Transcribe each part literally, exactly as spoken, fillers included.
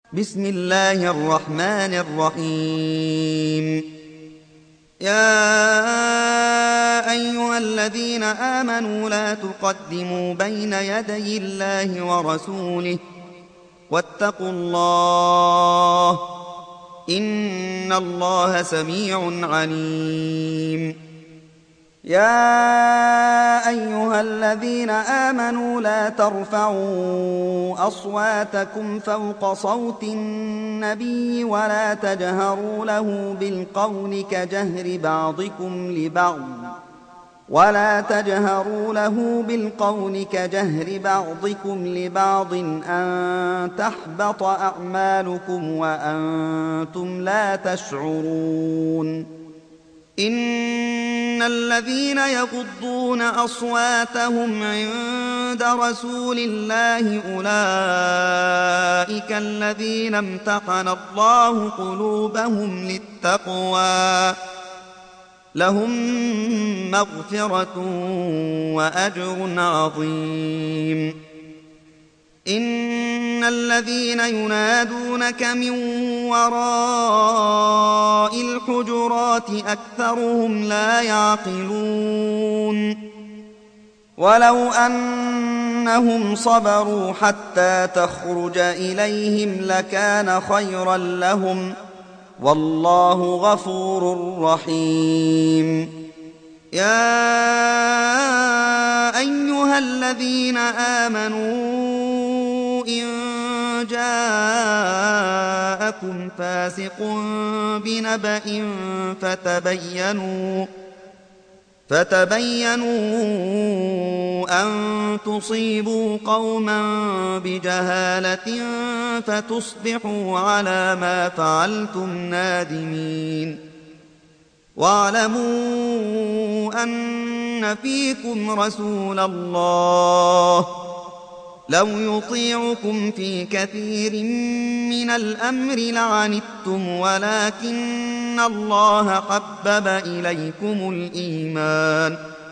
بسم الله الرحمن الرحيم. يا أيها الذين آمنوا لا تقدموا بين يدي الله ورسوله واتقوا الله إن الله سميع عليم. يا أيها الذين آمنوا لا ترفعوا أصواتكم فوق صوت النبي ولا تجهروا له بالقول كجهر بعضكم لبعض ولا تجهروا له بالقول كجهر بعضكم لبعض أن تحبط أعمالكم وأنتم لا تشعرون. إن الذين يغضون أصواتهم عند رسول الله أولئك الذين امتحن الله قلوبهم للتقوى لهم مغفرة وأجر عظيم. إن الذين ينادونك من وراء الحجرات أكثرهم لا يعقلون. ولو أنهم صبروا حتى تخرج إليهم لكان خيرا لهم والله غفور رحيم. يا أيها الذين آمنوا إن جاءكم فاسق بنبأ فتبينوا فتبينوا أن تصيبوا قوما بجهالة فتصبحوا على ما فعلتم نادمين. واعلموا أن فيكم رسول الله لو يطيعكم في كثير من الأمر لعنتم ولكن الله حبب إليكم الإيمان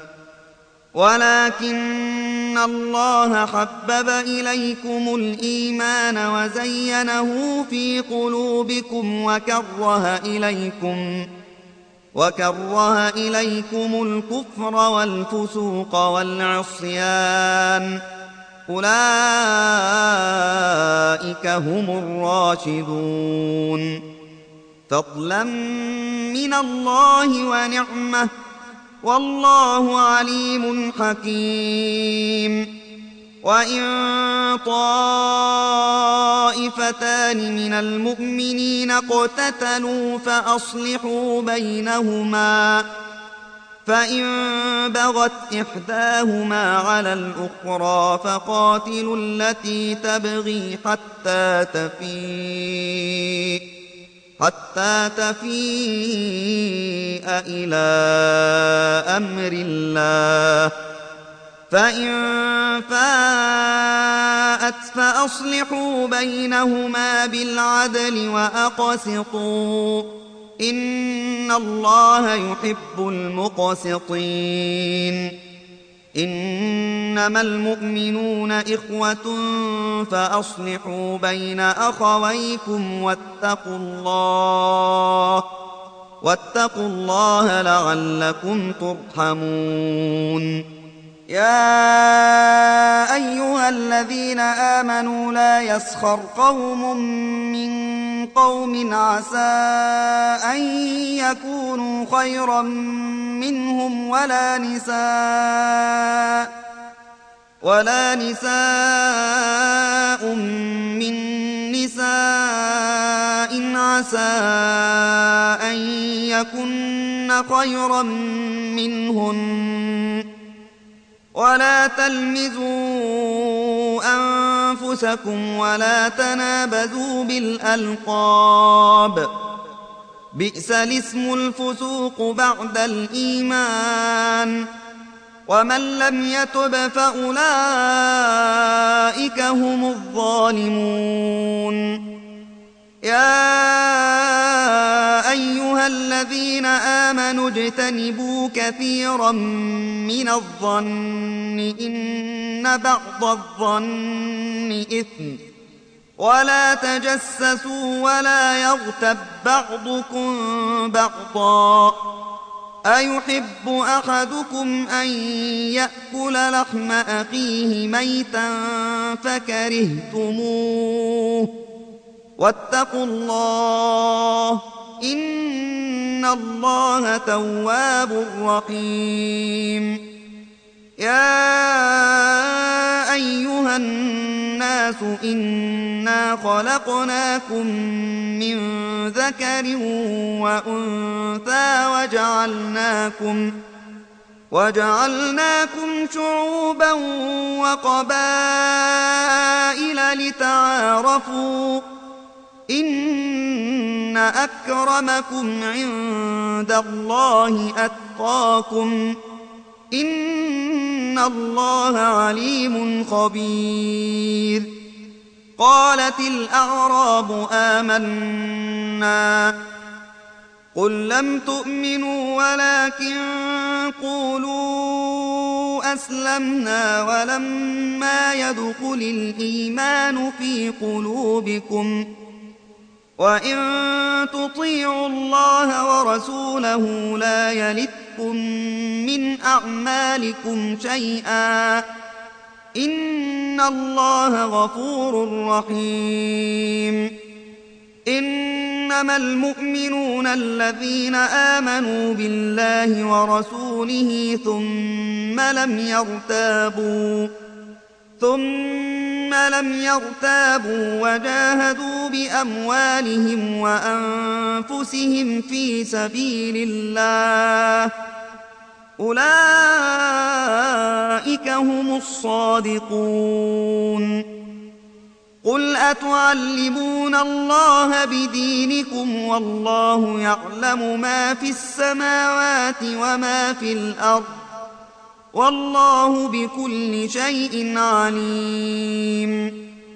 ولكن الله حبب إليكم الإيمان وزينه في قلوبكم وكره إليكم وكره إليكم الكفر والفسوق والعصيان أولئك هم الراشدون فضلا من الله ونعمة والله عليم حكيم. وإن طائفتان من المؤمنين اقتتلوا فأصلحوا بينهما فإن بغت إحداهما على الأخرى فقاتلوا التي تبغي حتى تفيء حتى تفيء إلى أمر الله فإن فاءت فأصلحوا بينهما بالعدل وأقسطوا إن الله يحب المقسطين. إنما المؤمنون إخوة فأصلحوا بين أخويكم واتقوا الله واتقوا الله لعلكم ترحمون. يا أيها الذين آمنوا لا يسخر قوم من قوم عسى أن يكونوا خيرا منهم ولا نساء ولا نساء من نساء عسى أن يكن خيرا منهن ولا تلمزوا أنفسكم ولا تنابذوا بالألقاب بئس الاسم الفسوق بعد الإيمان ومن لم يتب فأولئك هم الظالمون. يا أيها الذين آمنوا اجتنبوا كثيرا من الظن إن بعض الظن إثم ولا تجسسوا ولا يغتب بعضكم بعضا أيحب أحدكم أن يأكل لحم أخيه ميتا فكرهتموه واتقوا الله إن الله تواب رحيم يا أيها الناس إنا خلقناكم من ذكر وأنثى وجعلناكم وجعلناكم شعوبا وقبائل لتعارفوا إن أكرمكم عند الله أتقاكم إن الله عليم خبير قالت الأعراب آمنا قل لم تؤمنوا ولكن قولوا أسلمنا ولما يدخل الإيمان في قلوبكم وإن تطيعوا الله ورسوله لا يلتكم من أعمالكم شيئا إن الله غفور رحيم إنما المؤمنون الذين آمنوا بالله ورسوله ثم لم يرتابوا ثم لم يرتابوا وجاهدوا بأموالهم وأنفسهم في سبيل الله أولئك هم الصادقون قل أتعلمون الله بدينكم والله يعلم ما في السماوات وما في الأرض والله بكل شيء عليم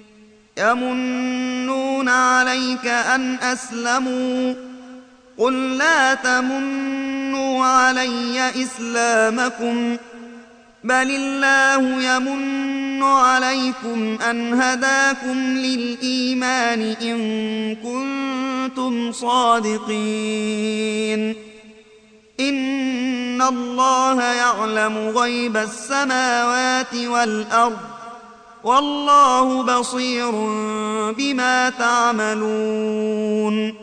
يمنون عليك أن أسلموا قل لا تمنوا علي إسلامكم بل الله يمن عليكم أن هداكم للإيمان إن كنتم صادقين إن الله يعلم غيب السماوات والأرض والله بصير بما تعملون